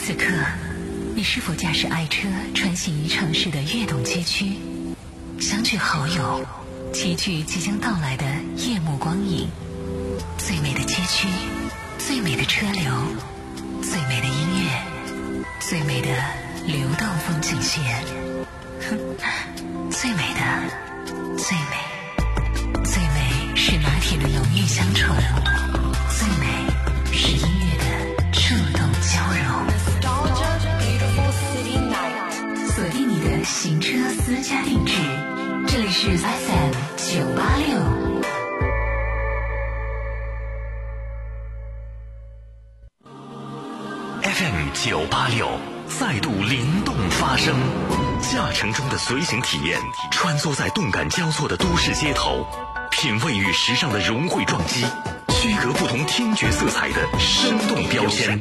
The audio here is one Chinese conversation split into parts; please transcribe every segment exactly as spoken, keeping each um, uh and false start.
此刻，你是否驾驶爱车穿行于城市的跃动街区，相聚好友，齐聚即将到来的夜幕光影？最美的街区，最美的车流，最美的音乐，最美的流动风景线，最美的，最美，最美是拿铁的浓郁香醇，最美是音乐的触动交融。锁定你的行车私家定制，这里是 F M 九八六。 F M 九八六再度灵动发声，驾乘中的随行体验，穿梭在动感交错的都市街头，品味与时尚的融汇撞击，区隔不同听觉色彩的生动标签。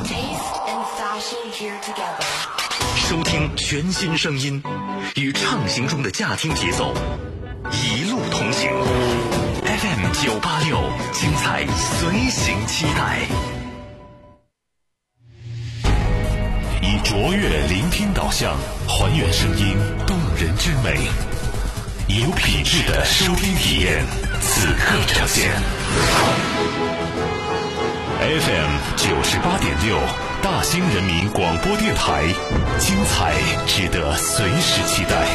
收听全新声音，与畅行中的驾听节奏，一路同行。F M 九八六，精彩随行期待。以卓越聆听导向，还原声音动人之美，以有品质的收听体验，此刻呈现。F M 九十八点六，大兴人民广播电台，精彩值得随时期待。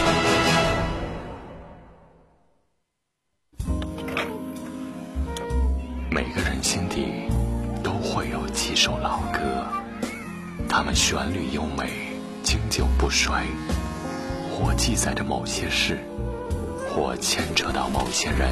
每个人心底都会有几首老歌，它们旋律优美，经久不衰，或记载着某些事，或牵扯到某些人。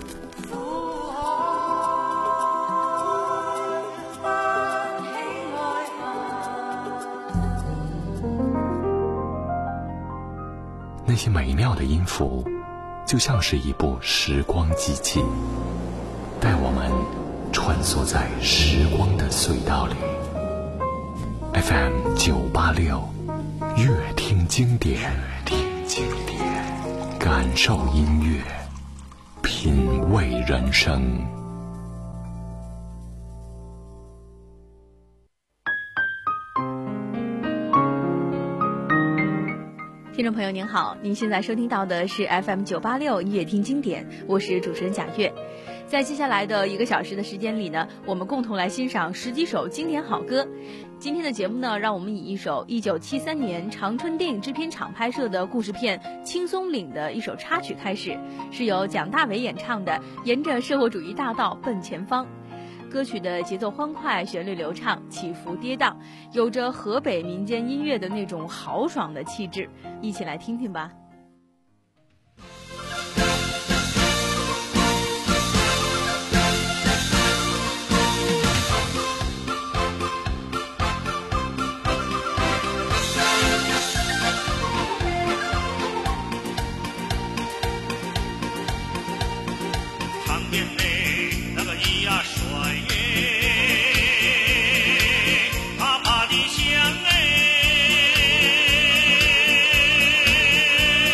那些美妙的音符，就像是一部时光机器，带我们穿梭在时光的隧道里。F M 九八六，乐听经典，乐听经典，感受音乐，品味人生。 听众朋友您好，您现在收听到的是 F M 九八六乐听经典，我是主持人贾月。在接下来的一个小时的时间里呢，我们共同来欣赏十几首经典好歌。今天的节目呢，让我们以一首一九七三年长春电影制片厂拍摄的故事片《青松岭》的一首插曲开始，是由蒋大为演唱的《沿着社会主义大道奔前方》。歌曲的节奏欢快，旋律流畅，起伏跌宕，有着河北民间音乐的那种豪爽的气质，一起来听听吧。 啪啪的响哎。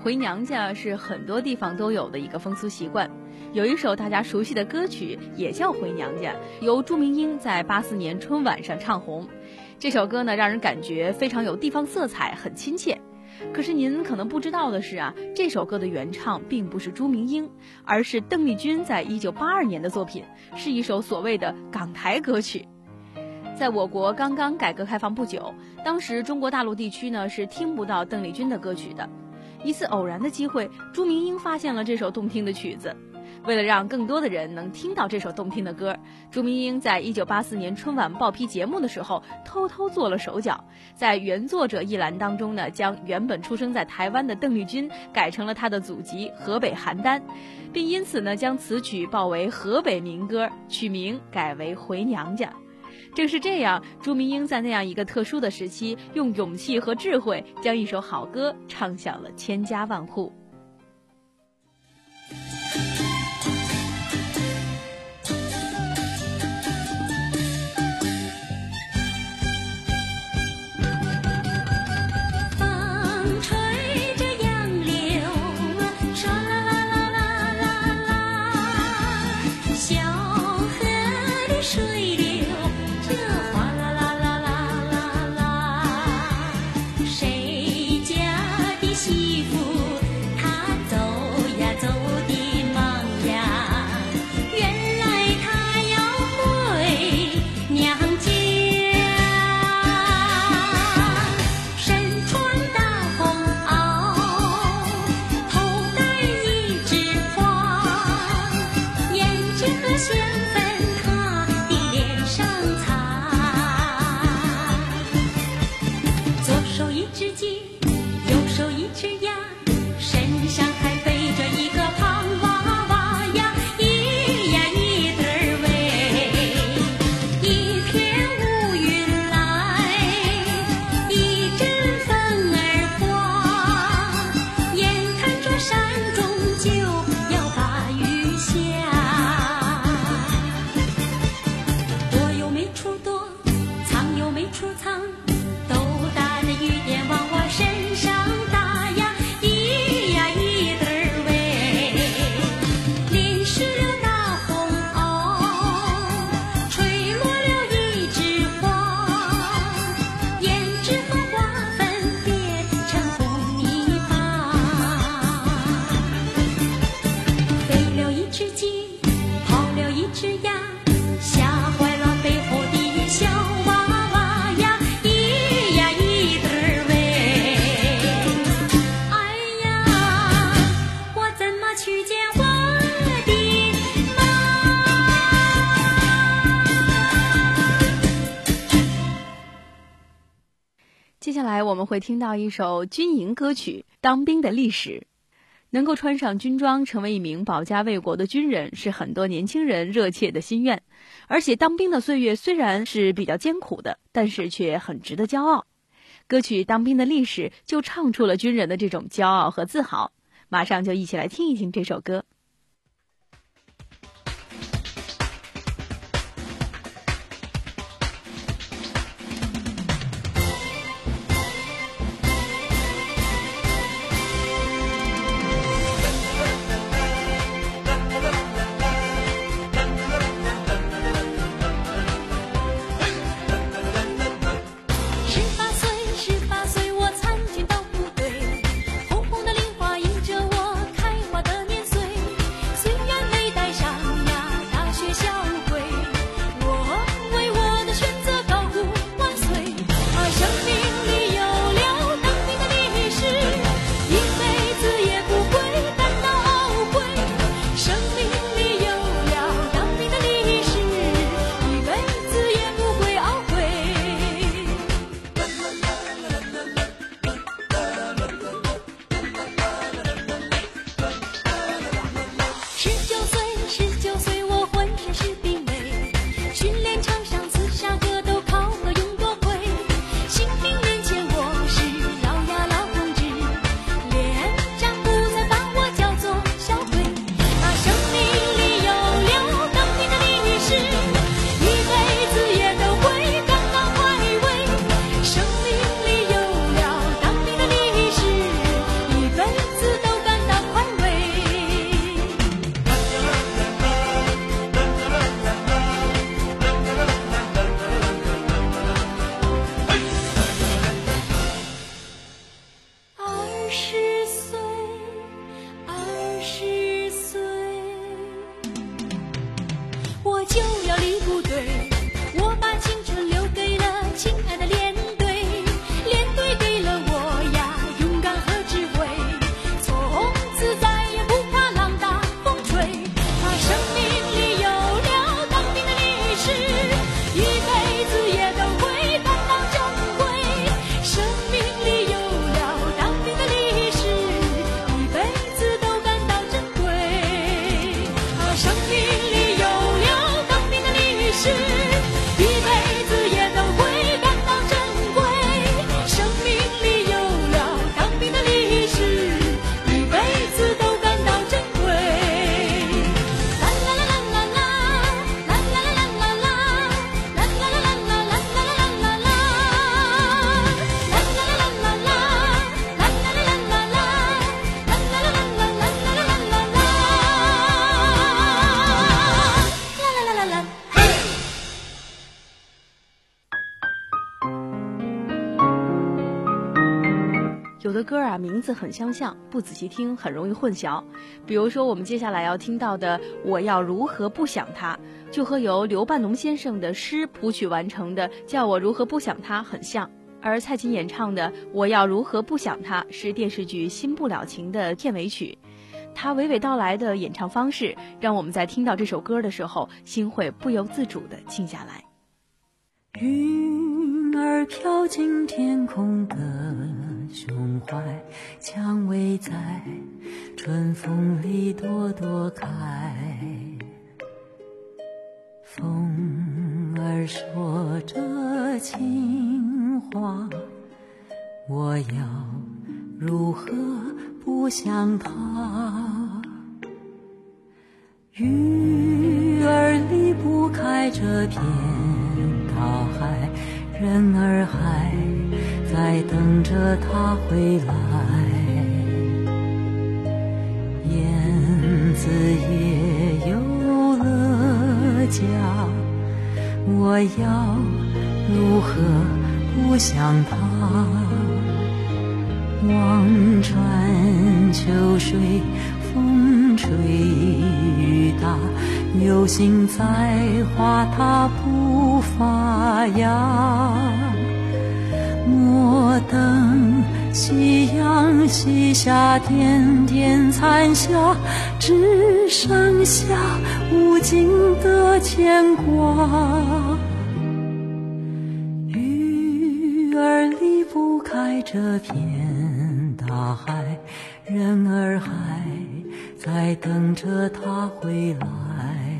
回娘家是很多地方都有的一个风俗习惯。有一首大家熟悉的歌曲也叫《回娘家》，由朱明英在八四年春晚上唱红。这首歌呢，让人感觉非常有地方色彩，很亲切。可是您可能不知道的是啊，这首歌的原唱并不是朱明英，而是邓丽君在一九八二年的作品，是一首所谓的港台歌曲。在我国刚刚改革开放不久，当时中国大陆地区呢是听不到邓丽君的歌曲的。一次偶然的机会，朱明英发现了这首动听的曲子。为了让更多的人能听到这首动听的歌，朱明英在一九八四年春晚报批节目的时候偷偷做了手脚，在原作者一栏当中呢，将原本出生在台湾的邓丽君改成了她的祖籍河北邯郸，并因此呢将此曲报为河北民歌，曲名改为《回娘家》。正是这样，朱明英在那样一个特殊的时期，用勇气和智慧将一首好歌唱响了千家万户。接下来我们会听到一首军营歌曲《当兵的历史》。能够穿上军装成为一名保家卫国的军人，是很多年轻人热切的心愿。而且当兵的岁月虽然是比较艰苦的，但是却很值得骄傲。歌曲《当兵的历史》就唱出了军人的这种骄傲和自豪。马上就一起来听一听这首歌。 十八岁，我参军到部队，红红的令花迎着我开花的年岁。 有的歌啊名字很相像，不仔细听很容易混淆。比如说我们接下来要听到的《我要如何不想他》，就和由刘半农先生的诗谱曲完成的《叫我如何不想他》很像。而蔡琴演唱的《我要如何不想他》是电视剧《新不了情》的片尾曲。他娓娓道来的演唱方式，让我们在听到这首歌的时候，心会不由自主地静下来。 云儿飘进天空的胸怀，蔷薇在春风里朵朵开。风儿说着情话，我要如何不想他？鱼儿离不开这片大海，人儿还在等着他回来。燕子也有了家，我要如何不想他？望穿秋水，风吹雨打，有心栽花它不发芽。莫等夕阳西下，点点残霞，只剩下无尽的牵挂。鱼儿离不开这片大海，人儿还在等着他回来。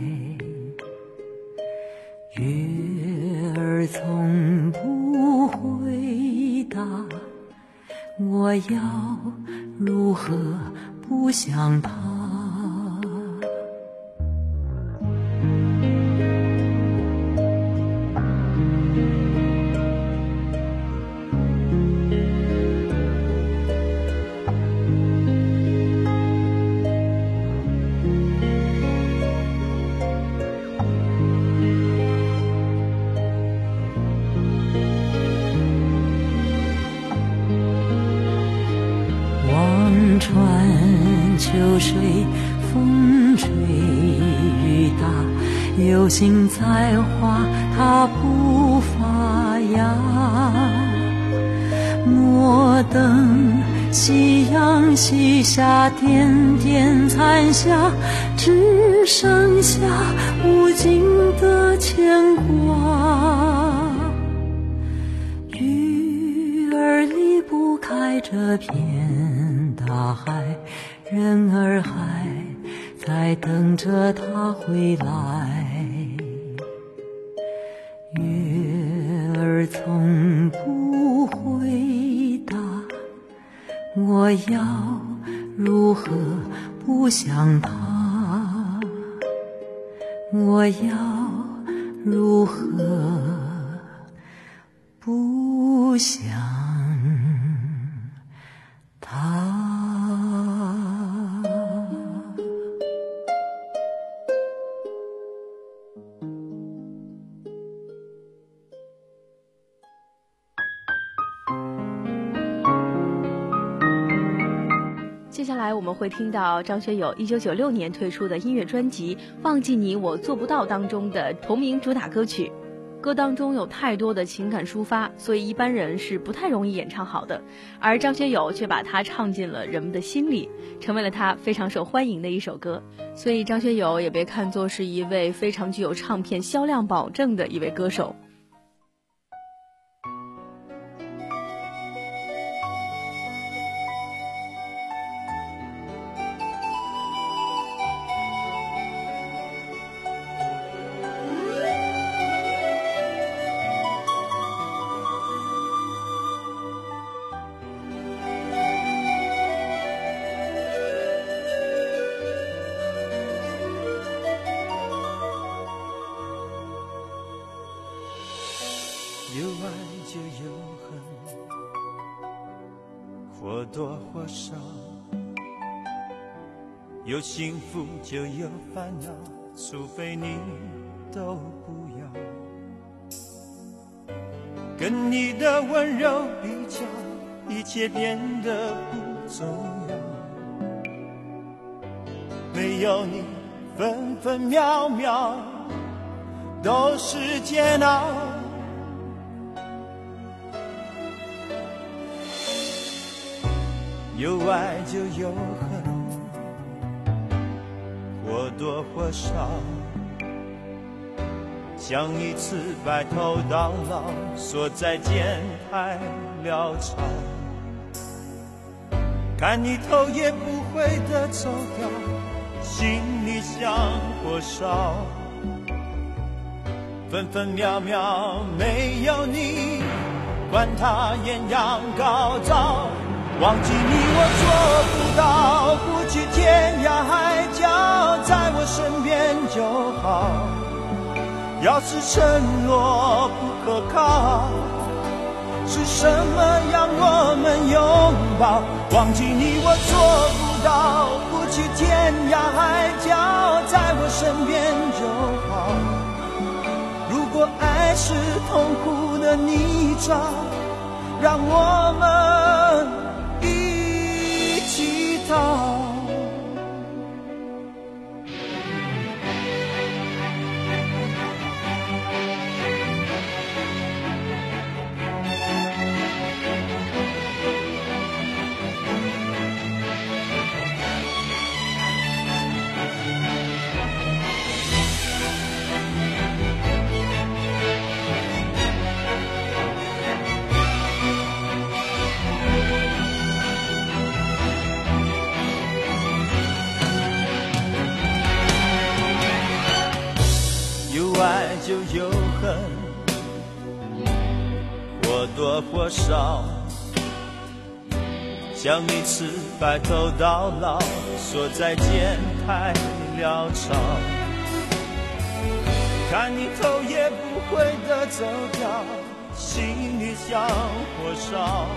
月儿从不回答，我要如何不想他？穿秋水，风吹雨打，有心栽花它不发芽。莫等夕阳西下，点点残霞，只剩下无尽的牵挂。鱼儿离不开这片大海，人儿还在等着他回来。月儿从不回答，我要如何不想他？我要如何不想他？ 接下来我们会听到张学友一九九六年推出的音乐专辑《忘记你我做不到》当中的同名主打歌曲。歌当中有太多的情感抒发，所以一般人是不太容易演唱好的，而张学友却把它唱进了人们的心里，成为了他非常受欢迎的一首歌。所以张学友也被看作是一位非常具有唱片销量保证的一位歌手。 有爱就有恨，或多或少，有幸福就有烦恼，除非你都不要。跟你的温柔比较， 一切变得不重要。没有你，分分秒秒都是煎熬。有爱就有恨，或多或少，像一次白头到老，说再见太潦草，看你头也不回的走掉，心里像火烧，分分秒秒没有你，管它艳阳高照，忘记你我做不到，不去天涯海角，在我身边就好。要是承诺不可靠，是什么让我们拥抱？忘记你我做不到，不去天涯海角，在我身边就好。如果爱是痛苦的泥沼，让我们一起逃。爱就有恨，或多或少，像一次白头到老，说再见太潦草，看你头也不回的走掉，心里像火烧，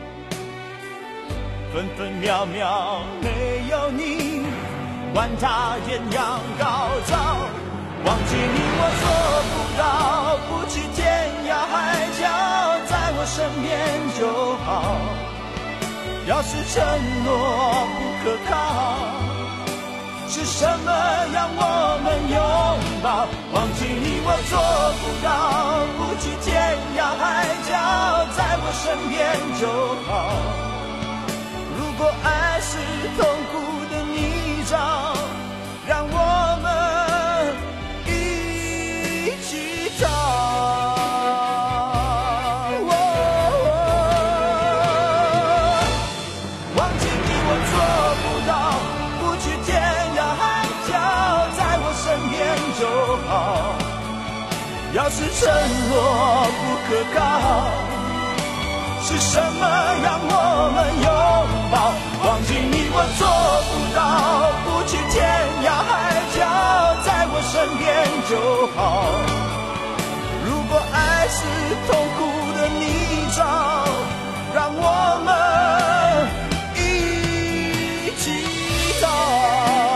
分分秒秒没有你，管它艳阳高照，忘记你我做不到，不去天涯海角，在我身边就好。要是承诺不可靠，是什么让我们拥抱？忘记你我做不到，不去天涯海角，在我身边就好。如果爱是痛苦的泥沼，让我们一起逃。哦哦、忘记你我做不到，不去天涯海角，在我身边就好。要是承诺不可靠，是什么让我们拥抱？忘记你我做不到，不去天涯海角，在我身边就好。如果爱是痛苦的泥沼，让我们一起逃。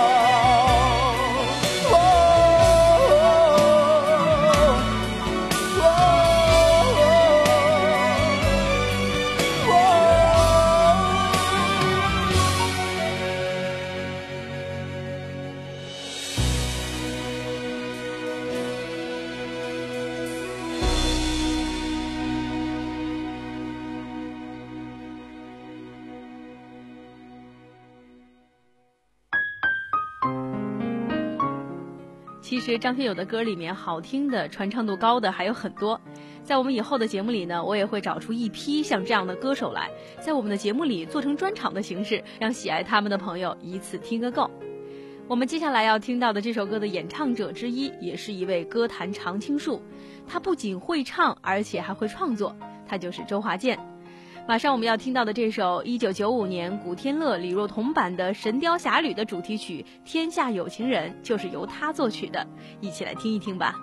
其实张学友的歌里面好听的、传唱度高的还有很多，在我们以后的节目里呢，我也会找出一批像这样的歌手来，在我们的节目里做成专场的形式，让喜爱他们的朋友一次听个够。我们接下来要听到的这首歌的演唱者之一，也是一位歌坛常青树，他不仅会唱，而且还会创作，他就是周华健。马上我们要听到的这首一九九五年古天乐、李若彤版的《神雕侠侣》的主题曲《天下有情人》，就是由他作曲的，一起来听一听吧。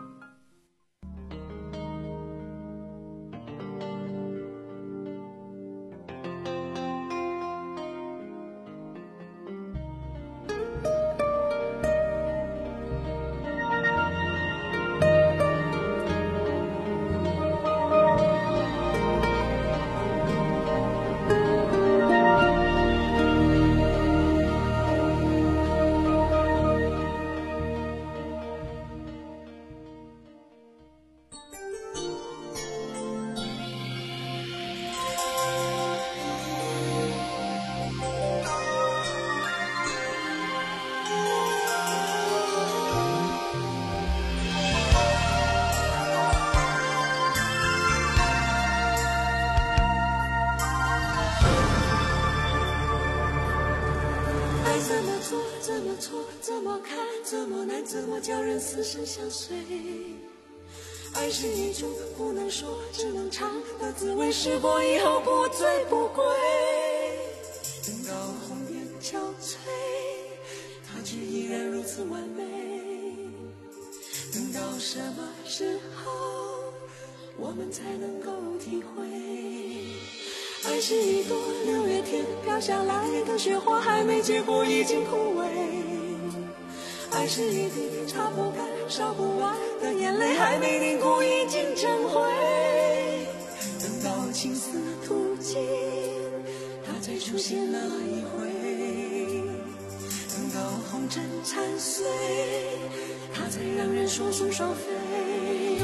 错，怎么看，怎么难，怎么叫人死生相随。爱是一种不能说，只能尝的滋味，试过以后不醉不归。等到红颜憔悴，它却依然如此完美。等到什么时候我们才能够体会，爱是一朵六月天飘下来的雪花，还没结果已经枯萎。爱是一滴擦不干烧不完的眼泪，还没凝固已经成灰。等到青丝吐尽，它才出现那一回。等到红尘残碎，它才让人双宿双飞。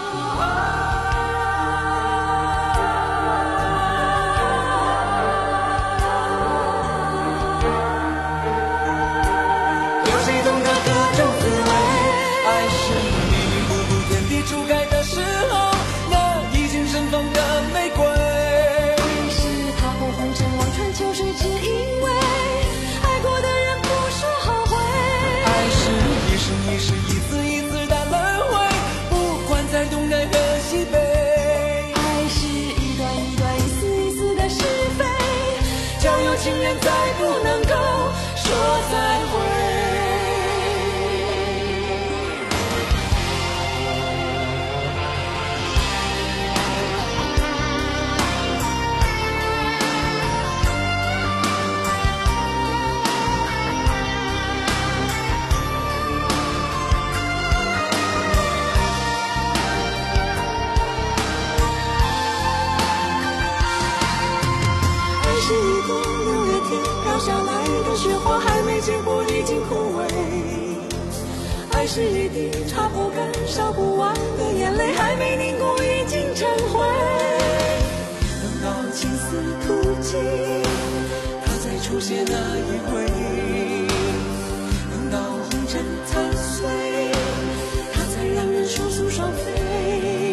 有谁懂得各种滋味？爱是迷迷糊糊天地初开的时候，那已经盛放的玫瑰。爱是踏破红尘望穿秋水，只因为爱过的人不说后悔。爱是一生一世一次一次的轮回，不管在东南和西北。爱是一段一段一丝一丝的是非，交有情人再不能够说再会。是一朵六月天飘下来的雪花，还没结果已经枯萎。爱是一滴擦不干烧不完的眼泪，还没凝固已经成灰。等到青丝吐尽，它才出现那一回。等到红尘残碎，它才让人双宿双飞。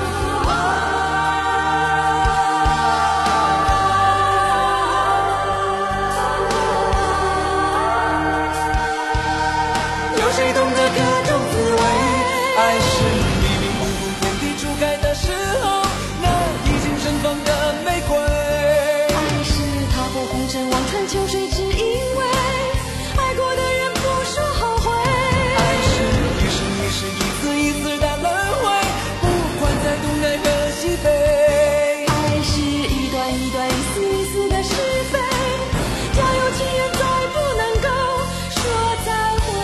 谁懂得各种滋味？爱是迷迷糊糊天地初开的时候，那已经盛放的玫瑰。爱是踏破红尘望穿秋水，只因为爱过的人不说后悔。爱是一生一世一次一次的轮回，不管在东南和西北。爱是一段一段一丝一丝的是非，交有情人再不能够说再会。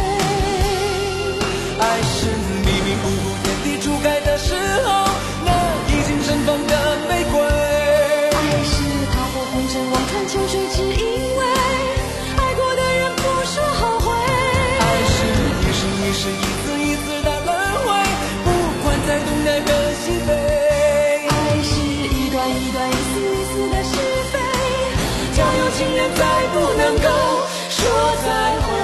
爱是迷迷糊糊天地初开的时候，那已经盛放的玫瑰。爱是踏破红尘望穿秋水，只因为爱过的人不说后悔。爱是一生一世一次一次的轮回，不管在东南和西北。爱是一段一段一丝一丝的是非，交有情人再不能够说再会。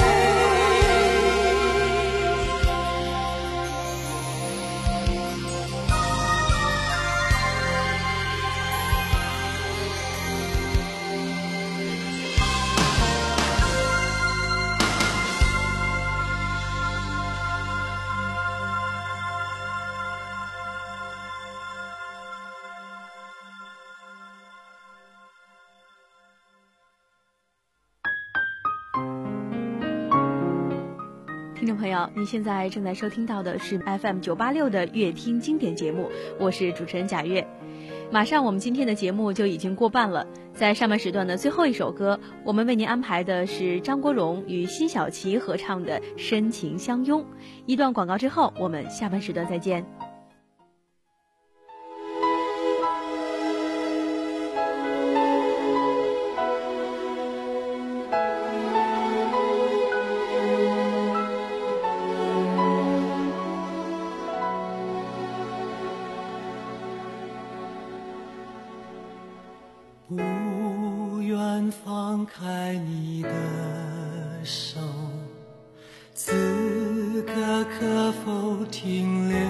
听众朋友，您现在正在收听到的是 F M 九八六的乐听经典节目，我是主持人贾月。马上我们今天的节目就已经过半了，在上半时段的最后一首歌，我们为您安排的是张国荣与辛晓琪合唱的《深情相拥》。一段广告之后，我们下半时段再见。 不愿放开你的手，此刻可否停留？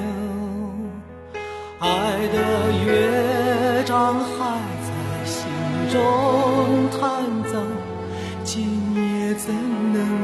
爱的乐章还在心中弹奏，今夜怎能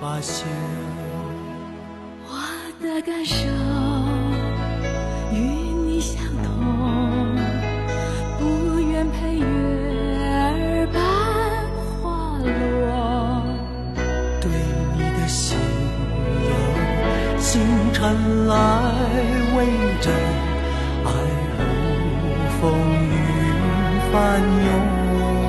发现。 我的感受与你相同，不愿陪月儿般滑落， 对你的心有星辰来围着，爱如风云翻涌。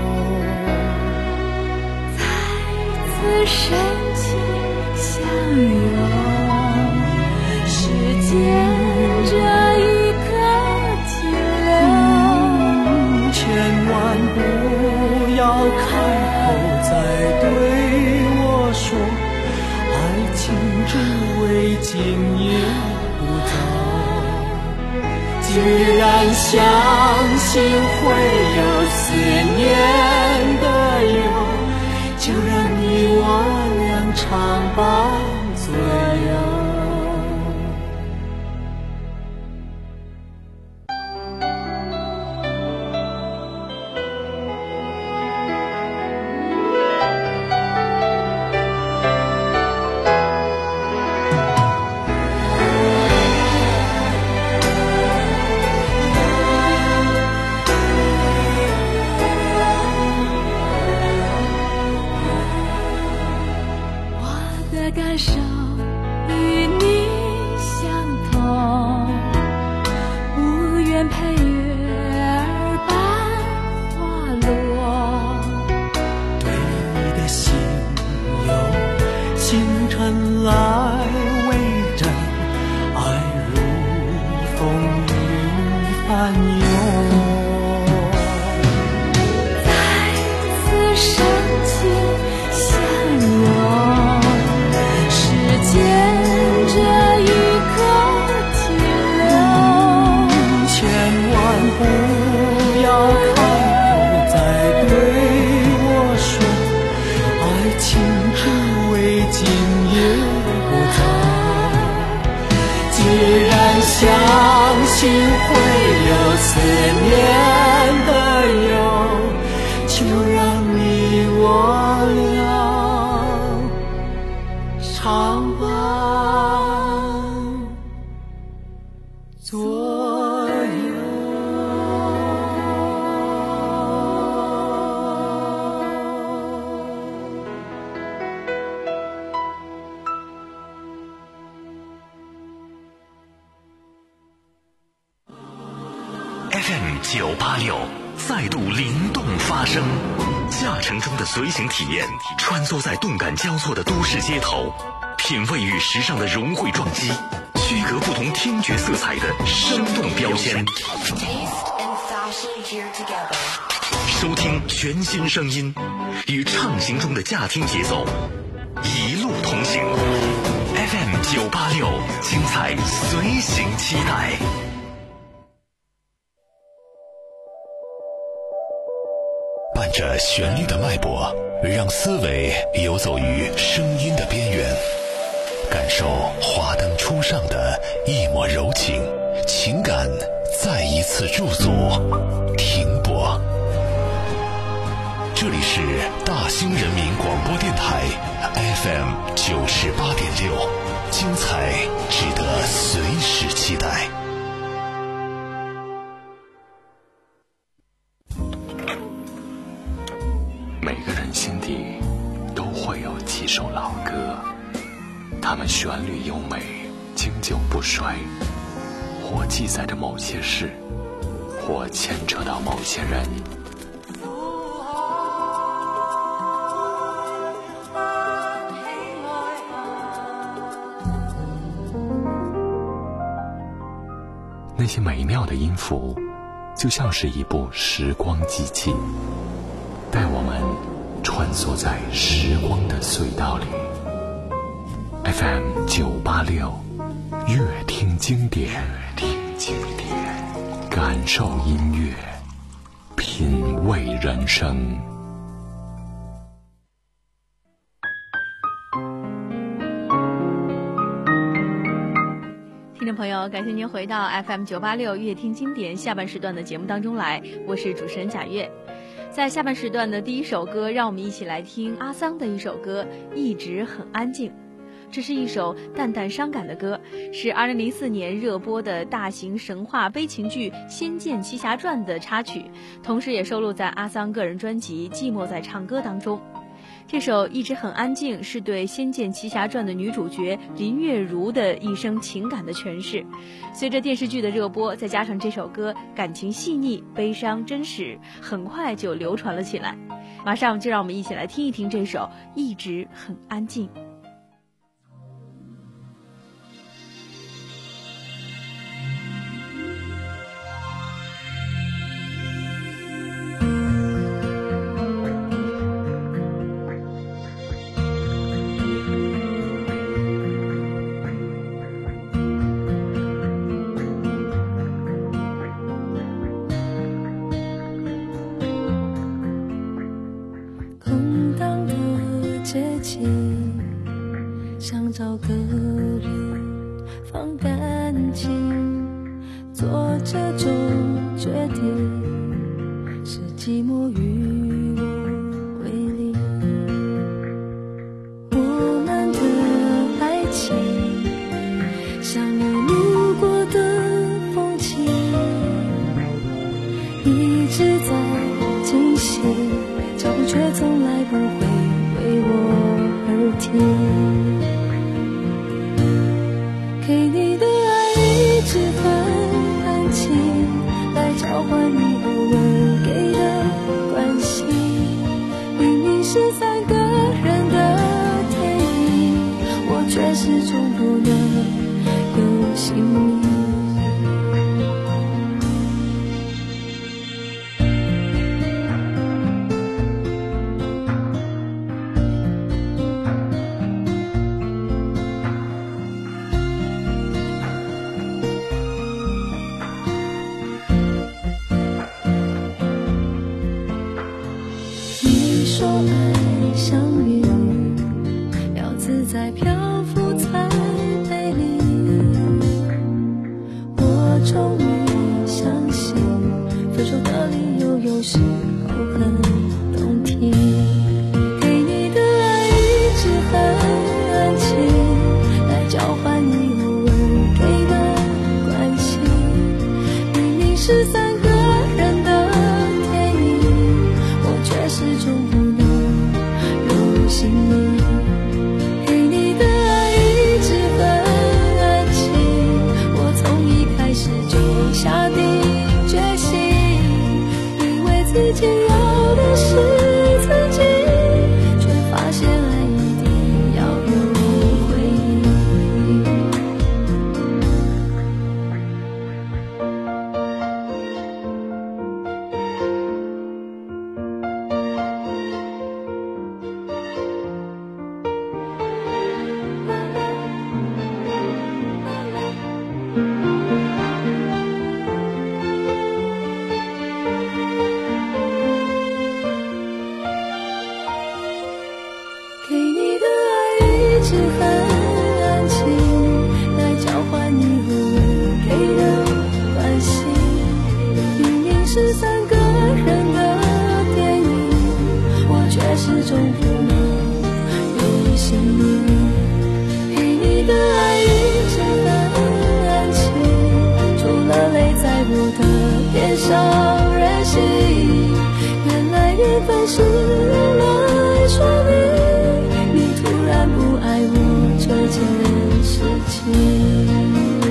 再次深情相拥，时间这一刻停留， 千万不要开口再对我说，爱情只为今夜不走。既然相信会有思念的忧，就让你我俩常伴左右。 感受与你相同，不愿陪月儿般滑落， 对你的心有星辰来围着，爱如风云翻涌。 再次深情相拥，时间这一刻停留， 千万不要开口再对我说，爱情只为今夜不走。既然相信会有思念的忧，就让你我俩常伴左右。 F M 九八六再度灵动发声，驾乘中的随行体验，穿梭在动感交错的都市街头，品味与时尚的融汇撞击，区隔不同听觉色彩的生动标签，收听全新声音，与畅行中的驾听节奏一路同行。 F M 九八六，精彩随行期待。伴着旋律的脉搏，让思维游走于声音的边缘，感受华灯初上的一抹柔情，情感再一次驻足停泊。这里是大兴人民广播电台 F M 九十八点六，精彩值得随时期待。每个人心底都会有几首老歌，它们旋律优美，经久不衰，或记载着某些事，或牵扯到某些人。那些美妙的音符，就像是一部时光机器，带我们穿梭在时光的隧道里。 F M 九八六，乐听经典，乐听经典，感受音乐，品味人生。 听众朋友，感谢您回到 F M 九八六乐听经典下半时段的节目当中来，我是主持人贾月。 在下半时段的第一首歌，让我们一起来听阿桑的一首歌《一直很安静》。这是一首淡淡伤感的歌，是二零零四年热播的大型神话悲情剧《仙剑奇侠传》的插曲，同时也收录在阿桑个人专辑《寂寞在唱歌》当中。这首《一直很安静》是对《仙剑奇侠传》的女主角林月如的一生情感的诠释。随着电视剧的热播，再加上这首歌感情细腻、悲伤真实，很快就流传了起来。马上就让我们一起来听一听这首《一直很安静》。 想找个人放感情，做这种决定是寂寞与我为邻。我们的爱情像你路过的风景，一直在进行，脚步却从来不会为我而停。给你的爱一直很安静，来交换你偶尔给的关心。明明是三个人的电影，我却始终不能有姓名。说爱像云，要自在漂浮才美丽。我终于相信，分手的理由有时候很动听。给你的爱一直很安静，来交换你偶尔给的关心。明明是三个人的电影，我却始终不心里。给你的爱一直很安静，我从一开始就下定决心，以为自己要的是自己，却发现爱一定要有回应。给你的爱一直很安静，来交换你偶尔给的关心。明明是三个人的电影，我却始终不能有姓名。给你的爱一直很安静，除了泪在我的脸上任性。原来缘分是用来说明突然不爱我这件事情。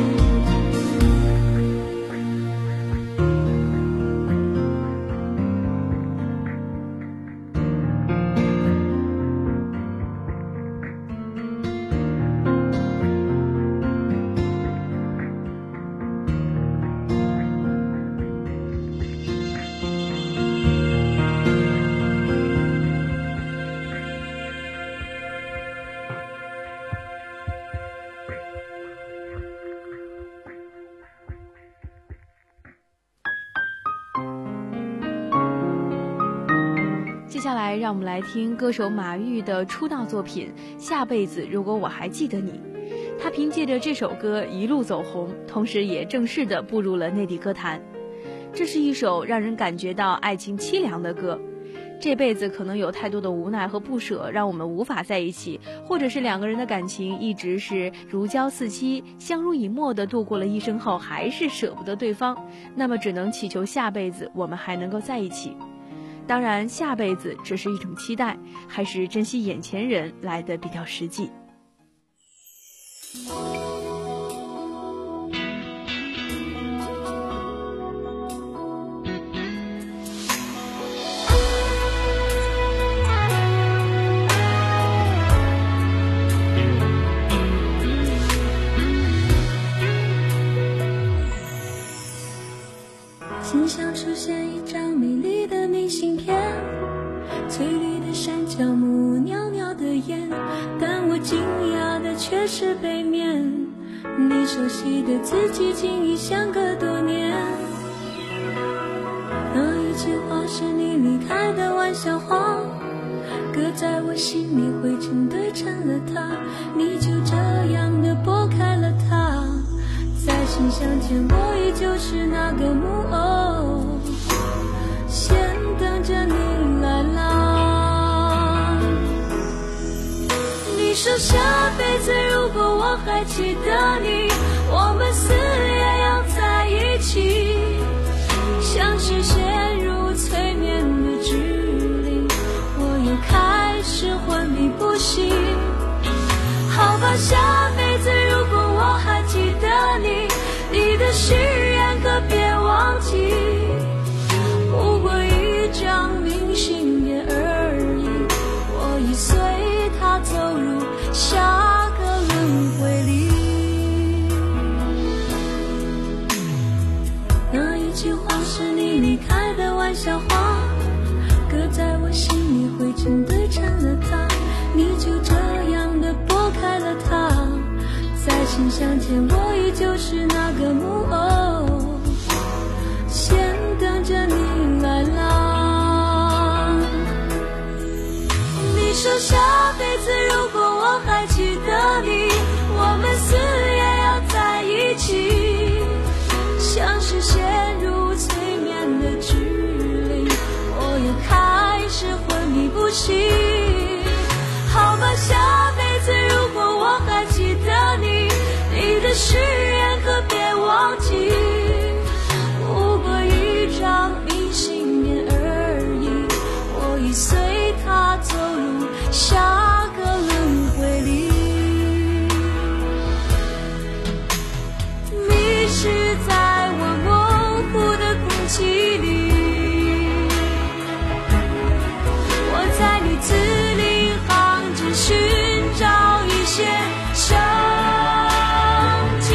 接下来让我们来听歌手马玉的出道作品《下辈子如果我还记得你》。他凭借着这首歌一路走红，同时也正式的步入了内地歌坛。这是一首让人感觉到爱情凄凉的歌， 这辈子可能有太多的无奈和不舍，让我们无法在一起，或者是两个人的感情一直是如胶似漆，相濡以沫的度过了一生后，还是舍不得对方，那么只能祈求下辈子我们还能够在一起。当然，下辈子只是一种期待，还是珍惜眼前人来得比较实际。 心上出现一张美丽的明信片，翠绿的山脚木，袅袅的烟，但我惊讶的却是背面，你熟悉的字迹竟已相隔多年。那一句话是你离开的玩笑话，搁在我心里灰尘堆成了它，你就这样的拨开了它，在心相见，我依旧是那个木偶，先等着你来啦。你说下辈子如果我还记得你，我们死也要在一起，像是陷入催眠的指令，我又开始昏迷不醒。好吧，下辈子如果我还记得你，你的誓言可别忘记，不过一张明信片而已，我已随它走入下个轮回里。那一句话是你离开的玩笑话，搁在我心里灰尘堆成了它，你就这样的拨开了它，在心相见，我依旧是那个木偶，先等着你来啦。你说下辈子如果我还记得你，我们死也要在一起，像是陷入催眠的指令，我又开始昏迷不醒。好吧，下辈子如果我还记得你，你的誓言可别忘记，不过一张明信片而已，我已随它走入下个轮回里。迷失在我模糊的空气里，我在你字里行间寻找一些生机。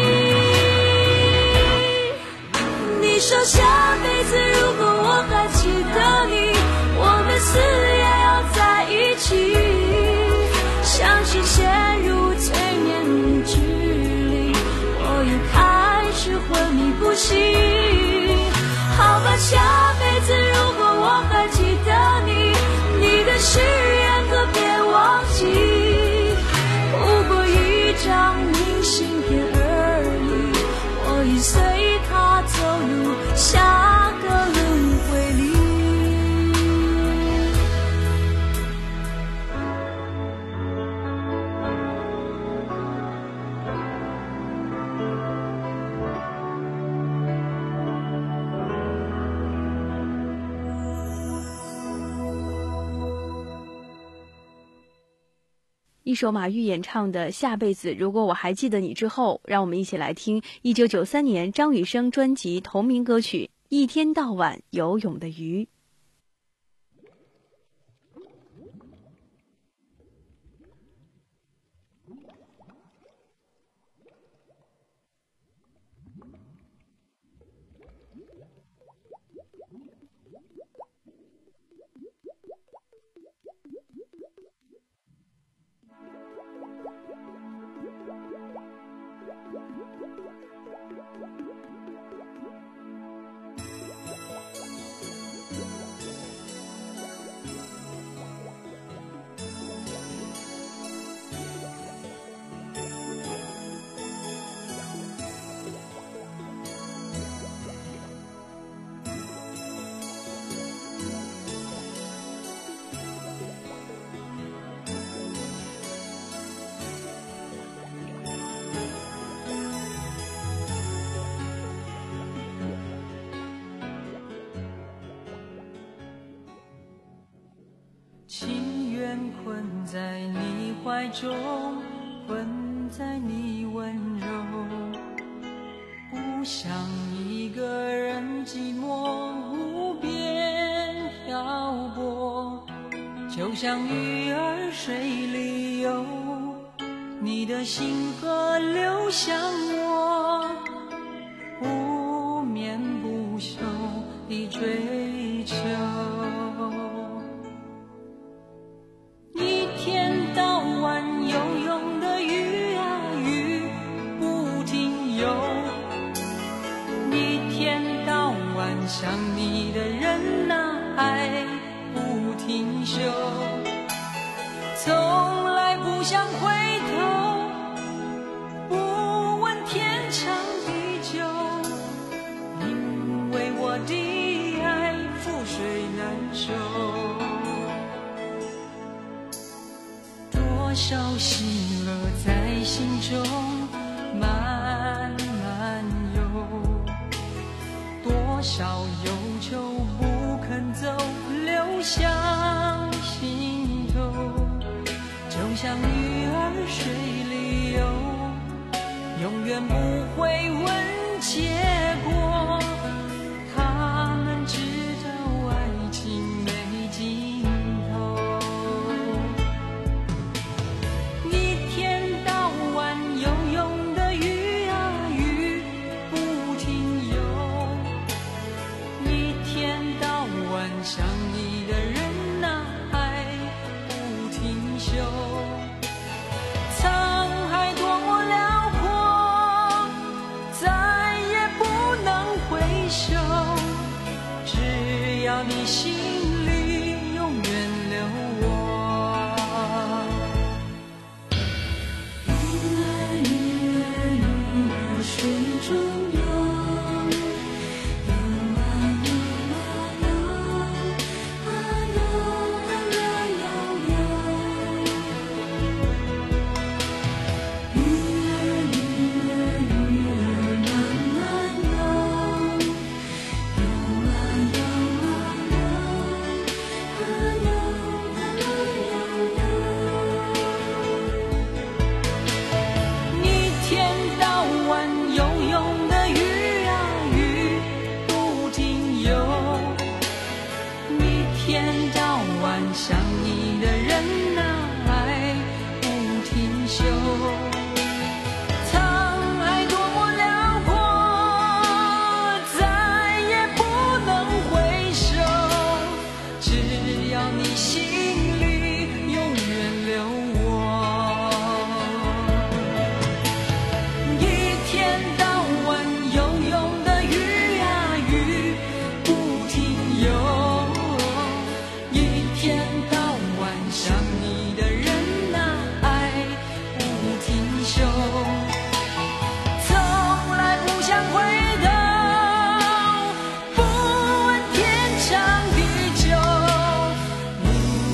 你说下辈子如果我还记得你，我们死也要在一起，像是陷入催眠的指令，我又开始昏迷不醒。好吧，下辈子如果我还记得你，你的誓言可别忘记，不过一张明信片而已，我已随它走入下个轮回里。 一首马玉演唱的《下辈子如果我还记得你》之后，让我们一起来听一九九三年张雨生专辑同名歌曲《一天到晚游泳的鱼》。 情愿困在你怀中，困在你温柔，不想一个人寂寞无边漂泊，就像鱼儿水里游，你的心河流向我，不眠不休地追求。一天到晚游泳的鱼啊鱼不停游，一天到晚想你的人啊还不停休，从来不想回头，不问天长地久，因为我的爱覆水难收。多少喜乐在心中慢慢游，多少忧愁不肯走流向心头，就像鱼儿水里游，永远不会问结果，他们知道爱情没尽头。一天到晚游泳的鱼啊鱼不停游，一天到晚想你的人啊还不停休，沧海多么辽阔，再也不能回首，只要你心里永远留我。鱼儿鱼儿鱼儿水中游，游啊游啊游，啊游啊游游游。鱼儿鱼儿鱼儿慢慢游，游啊游啊游，啊游啊游游游。一天到晚游泳的鱼啊鱼不停游，一天到晚想你的人啊还不停休，沧海多么辽阔，再也不能回首，只要你心里永远留我。一天到晚游泳的鱼啊鱼不停游，一天到晚想你的人啊爱不停休，从来不想回头，不问天长地久，因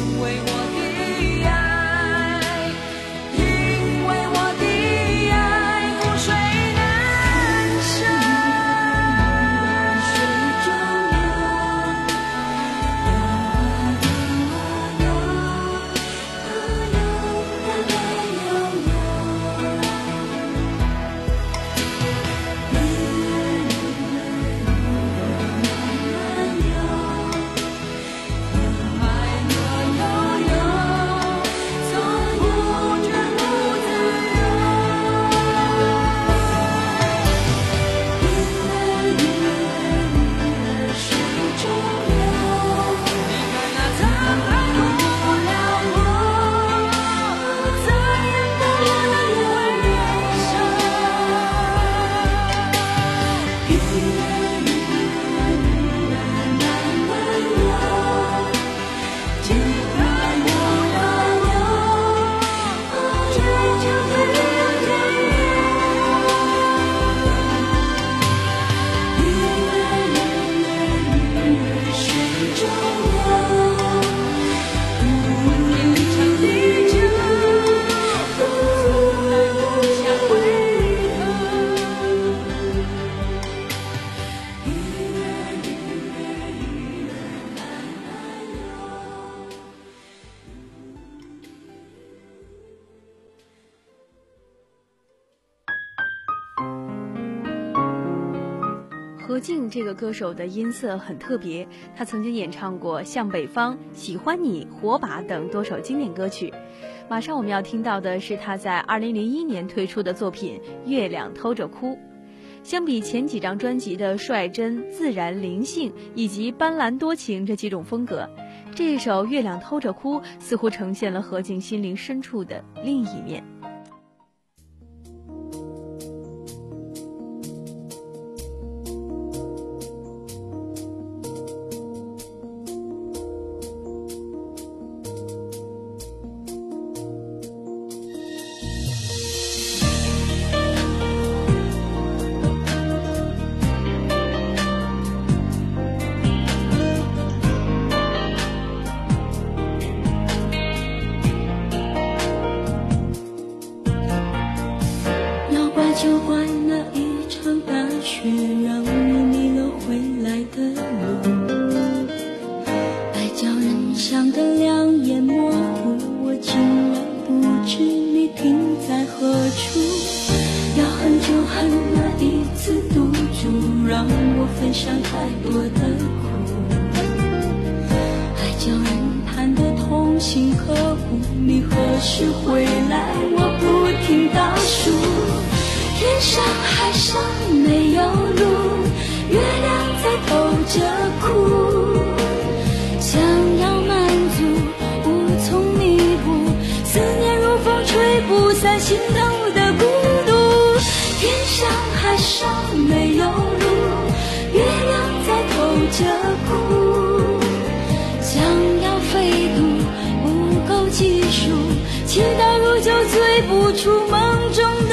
刘静这个歌手的音色很特别，她曾经演唱过《向北方》《喜欢你》《火把》等多首经典歌曲。马上我们要听到的是她在二零零一年推出的作品《月亮偷着哭》。相比前几张专辑的率真、自然、灵性以及斑斓多情这几种风格，这一首《月亮偷着哭》似乎呈现了何静心灵深处的另一面。 就怪那一场大雪让你迷了回来的路，爱叫人想得两眼模糊，我竟然不知你停在何处。要恨就恨那一次赌注，让我分享太多的苦，爱叫人盼得痛心刻骨，你何时回来我不停倒数。天上海上没有路，月亮在偷着哭，想要满足无从弥补，思念如风吹不散心头的孤独。天上海上没有路，月亮在偷着哭，想要飞渡不够技术，祈祷如酒醉不出梦中的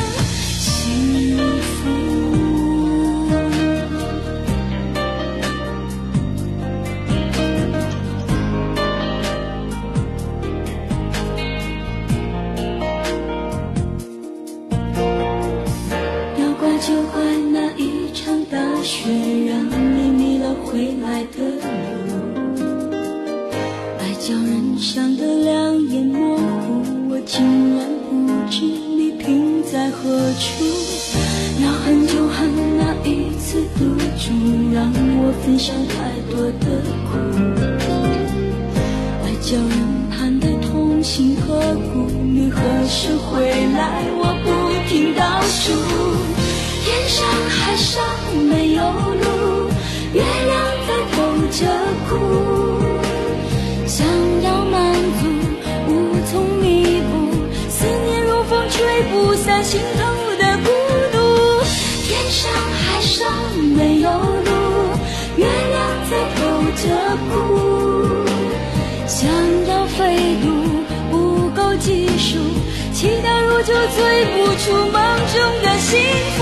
就怪那一场大雪让你迷了回来的路，爱叫人想得两眼模糊，我竟然不知你停在何处。要恨就恨那一次赌注，让我分享太多的苦，爱叫人盼得痛心刻骨，你何时回来我不停倒数。天上海上没有路，月亮在偷着哭，想要满足无从弥补，思念如风吹不散心头的孤独。天上海上没有路，月亮在偷着哭，想要飞渡不够技术，祈祷如酒醉不出梦中的幸福。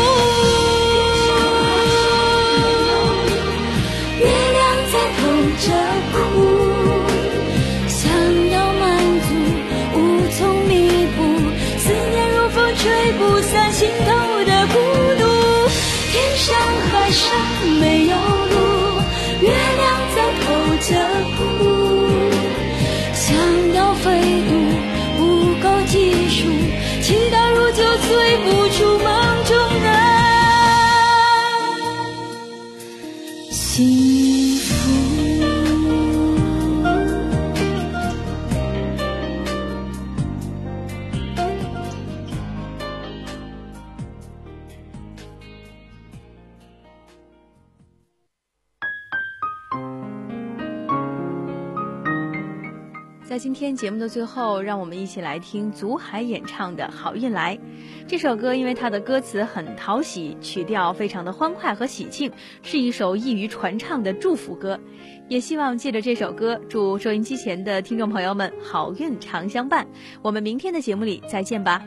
月亮在偷着哭，想要满足无从弥补，思念如风吹不散心头的孤独。天上海上没有路，月亮在偷着哭，想要飞渡不够技术，祈祷如酒醉不出梦中的幸福。 在今天节目的最后，让我们一起来听祖海演唱的《好运来》。这首歌因为它的歌词很讨喜，曲调非常的欢快和喜庆，是一首易于传唱的祝福歌。也希望借着这首歌，祝收音机前的听众朋友们好运常相伴。我们明天的节目里再见吧。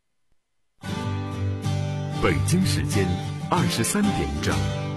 北京时间二十三点整。